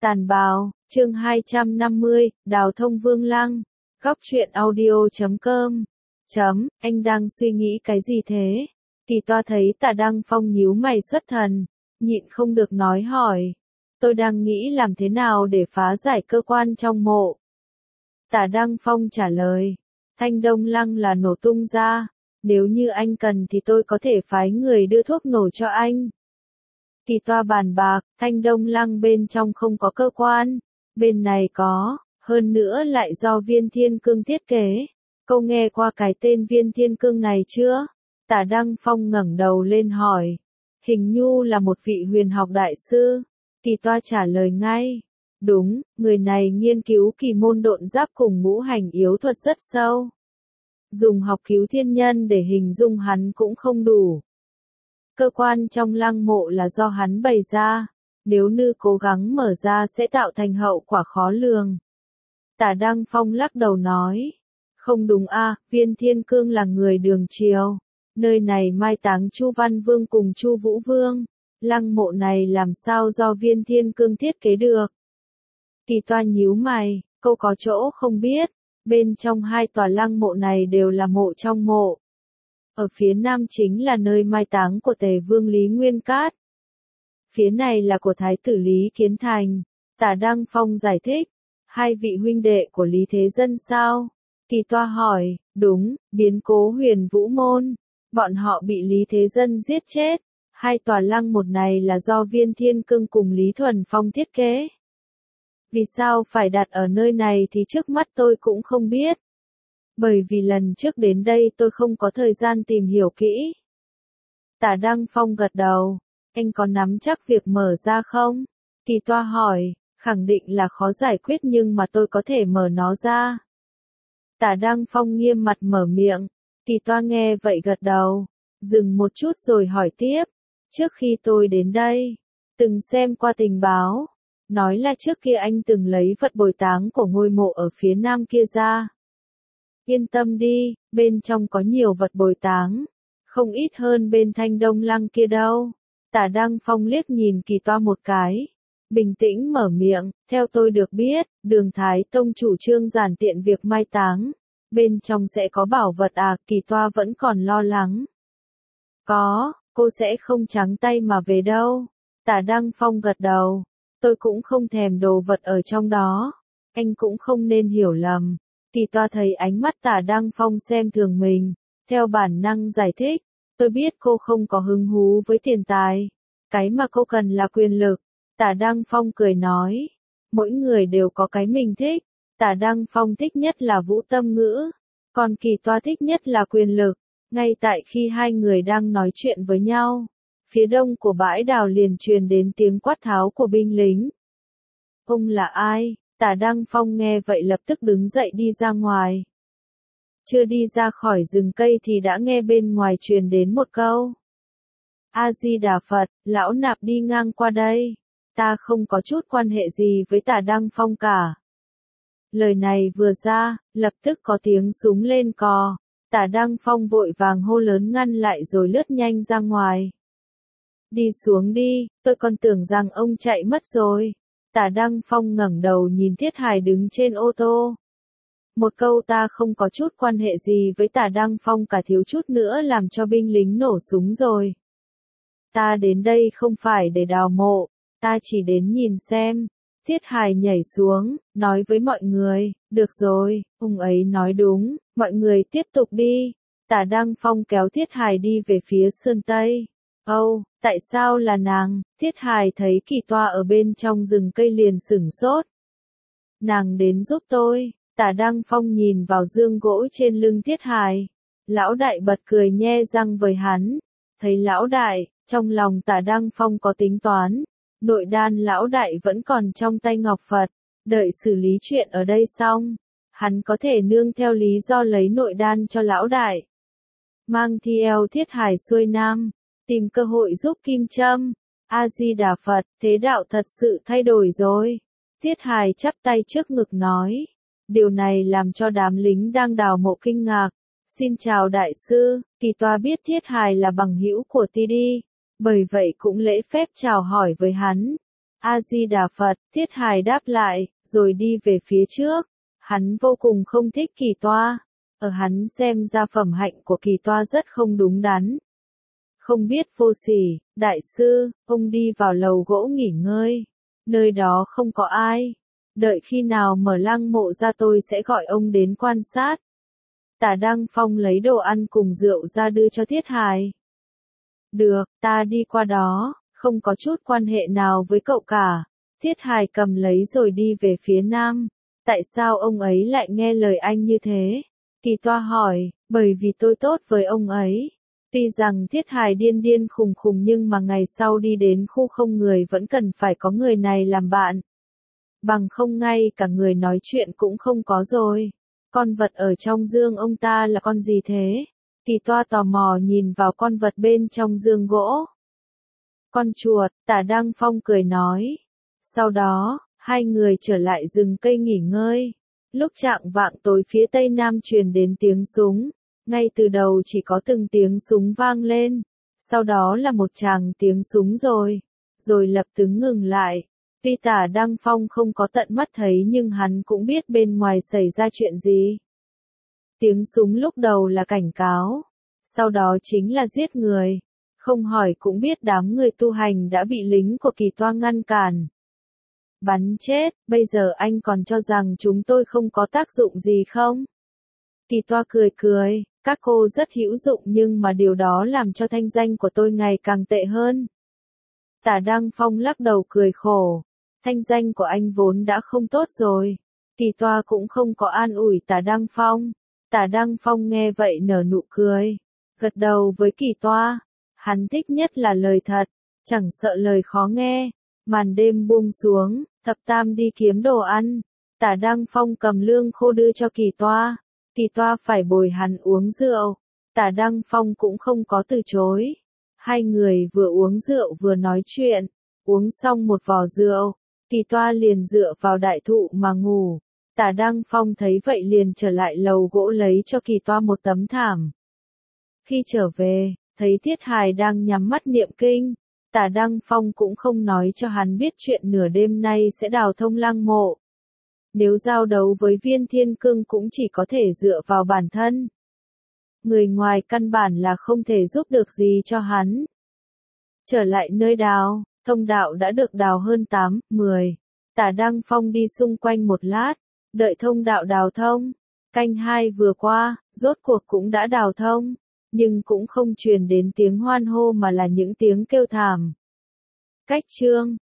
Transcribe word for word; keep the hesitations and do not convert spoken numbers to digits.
Tàn bào, chương hai trăm năm mươi, Đào thông Vương Lăng. Góc truyện audio chấm com. Chấm, anh đang suy nghĩ cái gì thế? Kỳ toa thấy Tả Đăng Phong nhíu mày xuất thần, nhịn không được nói hỏi. Tôi đang nghĩ làm thế nào để phá giải cơ quan trong mộ. Tả Đăng Phong trả lời. Thanh Đông Lăng là nổ tung ra. Nếu như anh cần thì tôi có thể phái người đưa thuốc nổ cho anh. Kỳ toa bàn bạc, Thanh Đông Lăng bên trong không có cơ quan, bên này có, hơn nữa lại do Viên Thiên Cương thiết kế. Câu nghe qua cái tên Viên Thiên Cương này chưa? Tả Đăng Phong ngẩng đầu lên hỏi. Hình như là một vị huyền học đại sư. Kỳ toa trả lời ngay. Đúng, người này nghiên cứu kỳ môn độn giáp cùng ngũ hành yếu thuật rất sâu. Dùng học cứu thiên nhân để hình dung hắn cũng không đủ. Cơ quan trong lăng mộ là do hắn bày ra, nếu như cố gắng mở ra sẽ tạo thành hậu quả khó lường. Tả Đăng Phong lắc đầu nói, không đúng a, Viên Thiên Cương là người Đường Triều, nơi này mai táng Chu Văn Vương cùng Chu Vũ Vương, lăng mộ này làm sao do Viên Thiên Cương thiết kế được. Kỳ toa nhíu mày, câu có chỗ không biết, bên trong hai tòa lăng mộ này đều là mộ trong mộ. Ở phía nam chính là nơi mai táng của Tề Vương Lý Nguyên Cát. Phía này là của Thái tử Lý Kiến Thành. Tả Đăng Phong giải thích. Hai vị huynh đệ của Lý Thế Dân sao? Kỳ toa hỏi, đúng, biến cố Huyền Vũ Môn. Bọn họ bị Lý Thế Dân giết chết. Hai tòa lăng một này là do Viên Thiên Cương cùng Lý Thuần Phong thiết kế. Vì sao phải đặt ở nơi này thì trước mắt tôi cũng không biết. Bởi vì lần trước đến đây tôi không có thời gian tìm hiểu kỹ. Tả Đăng Phong gật đầu. Anh có nắm chắc việc mở ra không? Kỳ toa hỏi, khẳng định là khó giải quyết nhưng mà tôi có thể mở nó ra. Tả Đăng Phong nghiêm mặt mở miệng. Kỳ toa nghe vậy gật đầu. Dừng một chút rồi hỏi tiếp. Trước khi tôi đến đây, từng xem qua tình báo. Nói là trước kia anh từng lấy vật bồi táng của ngôi mộ ở phía nam kia ra. Yên tâm đi, bên trong có nhiều vật bồi táng. Không ít hơn bên Thanh Đông Lăng kia đâu. Tả Đăng Phong liếc nhìn Kỳ toa một cái. Bình tĩnh mở miệng, theo tôi được biết, Đường Thái Tông chủ trương giản tiện việc mai táng. Bên trong sẽ có bảo vật à, Kỳ toa vẫn còn lo lắng. Có, cô sẽ không trắng tay mà về đâu. Tả Đăng Phong gật đầu. Tôi cũng không thèm đồ vật ở trong đó. Anh cũng không nên hiểu lầm. Kỳ toa thấy ánh mắt Tả Đăng Phong xem thường mình, theo bản năng giải thích, tôi biết cô không có hứng thú với tiền tài, cái mà cô cần là quyền lực. Tả Đăng Phong cười nói, mỗi người đều có cái mình thích, Tả Đăng Phong thích nhất là Vũ Tâm Ngữ, còn Kỳ toa thích nhất là quyền lực. Ngay tại khi hai người đang nói chuyện với nhau, phía đông của bãi đào liền truyền đến tiếng quát tháo của binh lính. Ông là ai? Tả Đăng Phong nghe vậy lập tức đứng dậy đi ra ngoài. Chưa đi ra khỏi rừng cây thì đã nghe bên ngoài truyền đến một câu. A-di-đà Phật, lão nạp đi ngang qua đây. Ta không có chút quan hệ gì với Tả Đăng Phong cả. Lời này vừa ra, lập tức có tiếng súng lên cò. Tả Đăng Phong vội vàng hô lớn ngăn lại rồi lướt nhanh ra ngoài. Đi xuống đi, tôi còn tưởng rằng ông chạy mất rồi. Tả Đăng Phong ngẩng đầu nhìn Thiết Hải đứng trên ô tô. Một câu ta không có chút quan hệ gì với Tả Đăng Phong cả thiếu chút nữa làm cho binh lính nổ súng rồi. Ta đến đây không phải để đào mộ, ta chỉ đến nhìn xem. Thiết Hải nhảy xuống, nói với mọi người, được rồi, ông ấy nói đúng, mọi người tiếp tục đi. Tả Đăng Phong kéo Thiết Hải đi về phía sơn Tây. Âu, oh, tại sao là nàng? Thiết Hải thấy Kỳ toa ở bên trong rừng cây liền sửng sốt. Nàng đến giúp tôi. Tả Đăng Phong nhìn vào dương gỗ trên lưng Thiết Hải. Lão đại bật cười nhe răng với hắn. Thấy lão đại, trong lòng Tả Đăng Phong có tính toán. Nội đan lão đại vẫn còn trong tay Ngọc Phật. Đợi xử lý chuyện ở đây xong, hắn có thể nương theo lý do lấy nội đan cho lão đại. Mang theo Thiết Hải xuôi nam. Tìm cơ hội giúp Kim Trâm. A-di-đà Phật, thế đạo thật sự thay đổi rồi. Thiết Hải chắp tay trước ngực nói. Điều này làm cho đám lính đang đào mộ kinh ngạc. Xin chào đại sư, Kỳ toa biết Thiết Hải là bằng hữu của Ti Đi. Bởi vậy cũng lễ phép chào hỏi với hắn. A-di-đà Phật, Thiết Hài đáp lại, rồi đi về phía trước. Hắn vô cùng không thích Kỳ Toa. Ở hắn xem ra phẩm hạnh của Kỳ Toa rất không đúng đắn. Không biết vô sỉ, đại sư, ông đi vào lầu gỗ nghỉ ngơi. Nơi đó không có ai. Đợi khi nào mở lăng mộ ra tôi sẽ gọi ông đến quan sát. Tả Đăng Phong lấy đồ ăn cùng rượu ra đưa cho Thiết Hài. Được, ta đi qua đó, không có chút quan hệ nào với cậu cả. Thiết Hài cầm lấy rồi đi về phía nam. Tại sao ông ấy lại nghe lời anh như thế? Kỳ Toa hỏi, bởi vì tôi tốt với ông ấy. Tuy rằng Thiết Hài điên điên khùng khùng nhưng mà ngày sau đi đến khu không người vẫn cần phải có người này làm bạn. Bằng không ngay cả người nói chuyện cũng không có rồi. Con vật ở trong dương ông ta là con gì thế? Kỳ Toa tò mò nhìn vào con vật bên trong dương gỗ. Con chuột, Tả Đăng Phong cười nói. Sau đó, hai người trở lại rừng cây nghỉ ngơi. Lúc chạng vạng tối phía tây nam truyền đến tiếng súng. Ngay từ đầu chỉ có từng tiếng súng vang lên. Sau đó là một tràng tiếng súng rồi. Rồi lập tức ngừng lại. Tuy Tả Đăng Phong không có tận mắt thấy nhưng hắn cũng biết bên ngoài xảy ra chuyện gì. Tiếng súng lúc đầu là cảnh cáo. Sau đó chính là giết người. Không hỏi cũng biết đám người tu hành đã bị lính của Kỳ Toa ngăn cản. Bắn chết, bây giờ anh còn cho rằng chúng tôi không có tác dụng gì không? Kỳ Toa cười cười, các cô rất hữu dụng nhưng mà điều đó làm cho thanh danh của tôi ngày càng tệ hơn. Tả Đăng Phong lắc đầu cười khổ. Thanh danh của anh vốn đã không tốt rồi. Kỳ Toa cũng không có an ủi Tả Đăng Phong. Tả Đăng Phong nghe vậy nở nụ cười. Gật đầu với Kỳ Toa. Hắn thích nhất là lời thật. Chẳng sợ lời khó nghe. Màn đêm buông xuống, thập tam đi kiếm đồ ăn. Tả Đăng Phong cầm lương khô đưa cho Kỳ Toa. Kỳ Toa phải bồi hắn uống rượu. Tả Đăng Phong cũng không có từ chối. Hai người vừa uống rượu vừa nói chuyện. Uống xong một vò rượu. Kỳ Toa liền dựa vào đại thụ mà ngủ. Tả Đăng Phong thấy vậy liền trở lại lầu gỗ lấy cho Kỳ Toa một tấm thảm. Khi trở về, thấy Thiết Hài đang nhắm mắt niệm kinh. Tả Đăng Phong cũng không nói cho hắn biết chuyện nửa đêm nay sẽ đào thông lăng mộ. Nếu giao đấu với Viên Thiên Cương cũng chỉ có thể dựa vào bản thân. Người ngoài căn bản là không thể giúp được gì cho hắn. Trở lại nơi đào, thông đạo đã được đào hơn tám, mười. Tả Đăng Phong đi xung quanh một lát, đợi thông đạo đào thông. Canh hai vừa qua, rốt cuộc cũng đã đào thông. Nhưng cũng không truyền đến tiếng hoan hô mà là những tiếng kêu thảm. Cách chương